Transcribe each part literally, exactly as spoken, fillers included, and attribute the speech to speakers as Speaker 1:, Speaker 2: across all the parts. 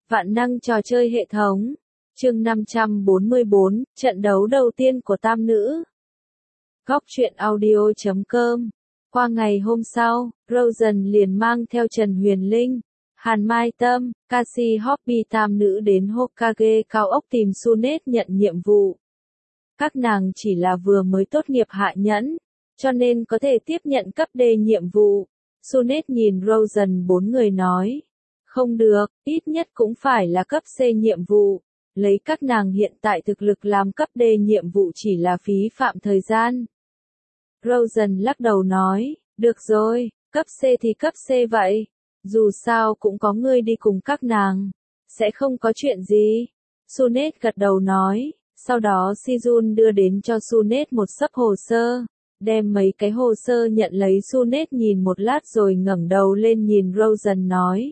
Speaker 1: Vạn năng trò chơi hệ thống. Chương năm trăm bốn mươi bốn, trận đấu đầu tiên của tam nữ. Góc truyện audio chấm com. Qua ngày hôm sau, Rosen liền mang theo Trần Huyền Linh, Hàn Mai Tâm, Cassie Hoppy tam nữ đến Hokage cao ốc tìm Sunet nhận nhiệm vụ. Các nàng chỉ là vừa mới tốt nghiệp hạ nhẫn, cho nên có thể tiếp nhận cấp D nhiệm vụ. Sunet nhìn Rosen bốn người nói. Không được, ít nhất cũng phải là cấp C nhiệm vụ. Lấy các nàng hiện tại thực lực làm cấp D nhiệm vụ chỉ là phí phạm thời gian. Rosen lắc đầu nói, được rồi, cấp C thì cấp C vậy. Dù sao cũng có ngươi đi cùng các nàng. Sẽ không có chuyện gì. Sunet gật đầu nói. Sau đó Sijun đưa đến cho Sunet một xấp hồ sơ. Đem mấy cái hồ sơ nhận lấy. Sunet nhìn một lát rồi ngẩng đầu lên nhìn Rosen nói.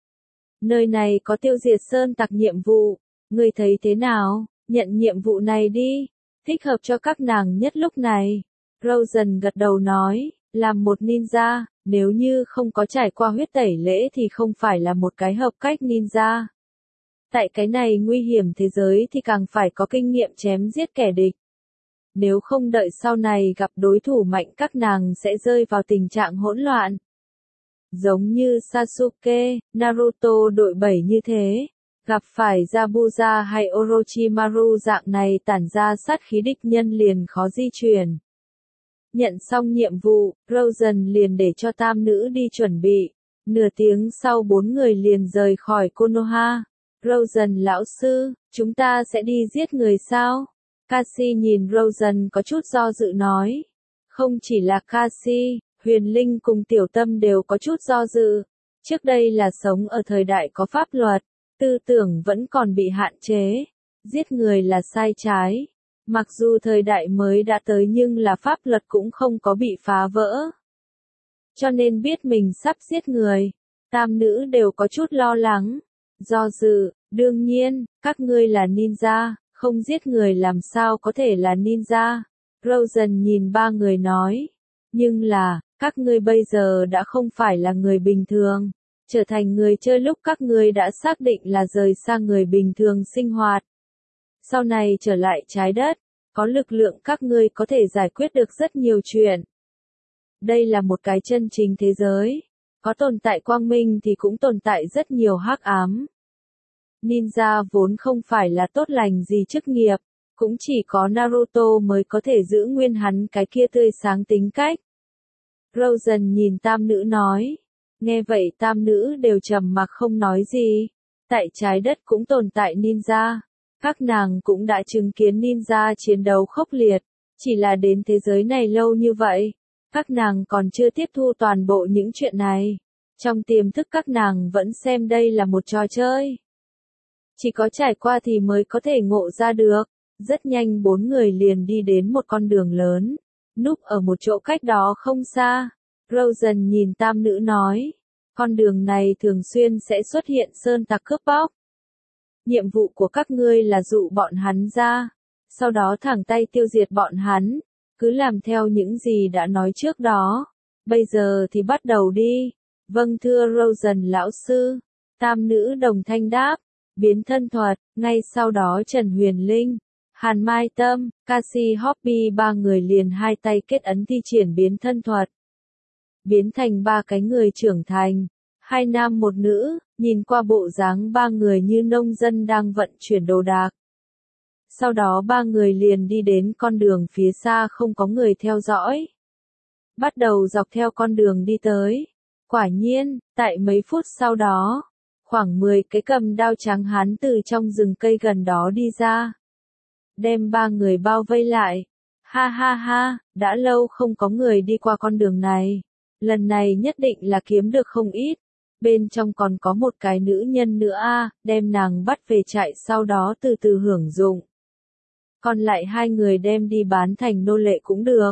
Speaker 1: Nơi này có tiêu diệt sơn tặc nhiệm vụ. Ngươi thấy thế nào? Nhận nhiệm vụ này đi. Thích hợp cho các nàng nhất lúc này. Rosen gật đầu nói. Làm một ninja, nếu như không có trải qua huyết tẩy lễ thì không phải là một cái hợp cách ninja. Tại cái này nguy hiểm thế giới thì càng phải có kinh nghiệm chém giết kẻ địch. Nếu không đợi sau này gặp đối thủ mạnh các nàng sẽ rơi vào tình trạng hỗn loạn. Giống như Sasuke, Naruto đội bảy như thế. Gặp phải Zabuza hay Orochimaru dạng này tản ra sát khí địch nhân liền khó di chuyển. Nhận xong nhiệm vụ, Rosen liền để cho tam nữ đi chuẩn bị. Nửa tiếng sau bốn người liền rời khỏi Konoha. Rosen lão sư, chúng ta sẽ đi giết người sao? Cassie nhìn Rosen có chút do dự nói. Không chỉ là Cassie, Huyền Linh cùng Tiểu Tâm đều có chút do dự. Trước đây là sống ở thời đại có pháp luật, tư tưởng vẫn còn bị hạn chế. Giết người là sai trái. Mặc dù thời đại mới đã tới nhưng là pháp luật cũng không có bị phá vỡ. Cho nên biết mình sắp giết người, tam nữ đều có chút lo lắng. Do dự, đương nhiên, các ngươi là ninja, không giết người làm sao có thể là ninja. Rosen nhìn ba người nói. Nhưng là, các ngươi bây giờ đã không phải là người bình thường. Trở thành người chơi lúc các ngươi đã xác định là rời xa người bình thường sinh hoạt. Sau này trở lại trái đất, có lực lượng các ngươi có thể giải quyết được rất nhiều chuyện. Đây là một cái chân chính thế giới. Có tồn tại quang minh thì cũng tồn tại rất nhiều hắc ám. Ninja vốn không phải là tốt lành gì chức nghiệp, cũng chỉ có Naruto mới có thể giữ nguyên hắn cái kia tươi sáng tính cách. Rosen nhìn tam nữ nói. Nghe vậy tam nữ đều trầm mặc không nói gì. Tại trái đất cũng tồn tại ninja. Các nàng cũng đã chứng kiến ninja chiến đấu khốc liệt. Chỉ là đến thế giới này lâu như vậy. Các nàng còn chưa tiếp thu toàn bộ những chuyện này. Trong tiềm thức các nàng vẫn xem đây là một trò chơi. Chỉ có trải qua thì mới có thể ngộ ra được. Rất nhanh bốn người liền đi đến một con đường lớn. Núp ở một chỗ cách đó không xa. Rosen nhìn tam nữ nói. Con đường này thường xuyên sẽ xuất hiện sơn tặc cướp bóc. Nhiệm vụ của các ngươi là dụ bọn hắn ra. Sau đó thẳng tay tiêu diệt bọn hắn. Cứ làm theo những gì đã nói trước đó. Bây giờ thì bắt đầu đi. Vâng thưa Rosen lão sư. Tam nữ đồng thanh đáp. Biến thân thuật. Ngay sau đó Trần Huyền Linh, Hàn Mai Tâm, Cassie Hoppy ba người liền hai tay kết ấn thi triển biến thân thuật. Biến thành ba cái người trưởng thành. Hai nam một nữ, nhìn qua bộ dáng ba người như nông dân đang vận chuyển đồ đạc. Sau đó ba người liền đi đến con đường phía xa không có người theo dõi. Bắt đầu dọc theo con đường đi tới. Quả nhiên, tại mấy phút sau đó, khoảng mười cái cầm đao trắng hán từ trong rừng cây gần đó đi ra. Đem ba người bao vây lại. Ha ha ha, đã lâu không có người đi qua con đường này. Lần này nhất định là kiếm được không ít. Bên trong còn có một cái nữ nhân nữa a, à, đem nàng bắt về trại sau đó từ từ hưởng dụng. Còn lại hai người đem đi bán thành nô lệ cũng được.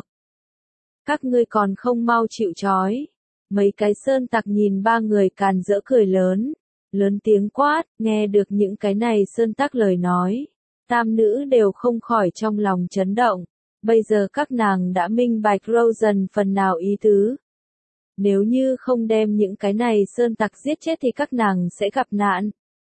Speaker 1: Các ngươi còn không mau chịu trói. Mấy cái sơn tặc nhìn ba người càn rỡ cười lớn. Lớn tiếng quát, nghe được những cái này sơn tặc lời nói. Tam nữ đều không khỏi trong lòng chấn động. Bây giờ các nàng đã minh bạch Rosen phần nào ý tứ. Nếu như không đem những cái này sơn tặc giết chết thì các nàng sẽ gặp nạn.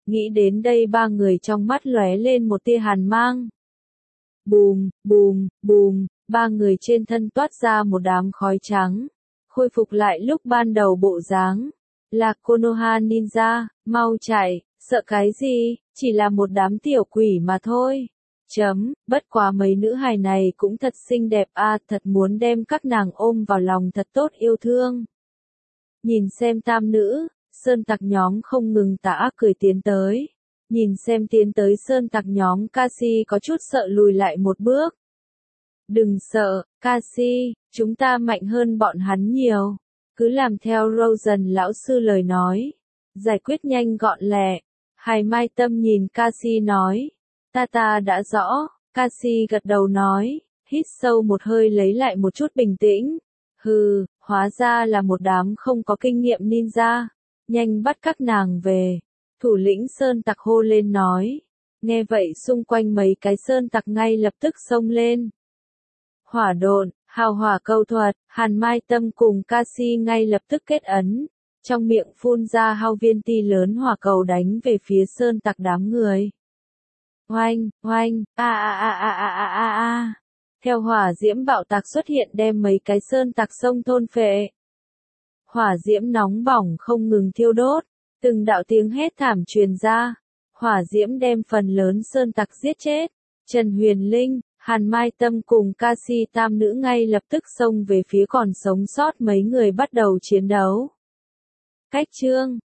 Speaker 1: Nghĩ đến đây ba người trong mắt lóe lên một tia hàn mang. Bùm, bùm, bùm, ba người trên thân toát ra một đám khói trắng, khôi phục lại lúc ban đầu bộ dáng. Là Konoha Ninja, mau chạy, sợ cái gì, chỉ là một đám tiểu quỷ mà thôi. Chấm, bất quá mấy nữ hài này cũng thật xinh đẹp a, thật muốn đem các nàng ôm vào lòng thật tốt yêu thương. Nhìn xem tam nữ, sơn tặc nhóm không ngừng tà ác cười tiến tới. Nhìn xem tiến tới sơn tặc nhóm, Cassie có chút sợ lùi lại một bước. Đừng sợ, Cassie, chúng ta mạnh hơn bọn hắn nhiều. Cứ làm theo Rosen lão sư lời nói. Giải quyết nhanh gọn lẹ. Hải Mai Tâm nhìn Cassie nói. Ta ta đã rõ, Cassie gật đầu nói. Hít sâu một hơi lấy lại một chút bình tĩnh. Hừ, hóa ra là một đám không có kinh nghiệm ninja. Nhanh bắt các nàng về. Thủ lĩnh sơn tặc hô lên nói. Nghe vậy xung quanh mấy cái sơn tặc ngay lập tức xông lên. Hỏa độn, hào hỏa câu thuật, Hàn Mai Tâm cùng Cassie ngay lập tức kết ấn. Trong miệng phun ra hao viên ti lớn hỏa cầu đánh về phía sơn tặc đám người. Oanh, oanh, a a a a a a a a. Theo hỏa diễm bạo tạc xuất hiện đem mấy cái sơn tặc sông thôn phệ. Hỏa diễm nóng bỏng không ngừng thiêu đốt, từng đạo tiếng hét thảm truyền ra. Hỏa diễm đem phần lớn sơn tặc giết chết. Trần Huyền Linh, Hàn Mai Tâm cùng Cassie tam nữ ngay lập tức xông về phía còn sống sót mấy người bắt đầu chiến đấu. Cách chương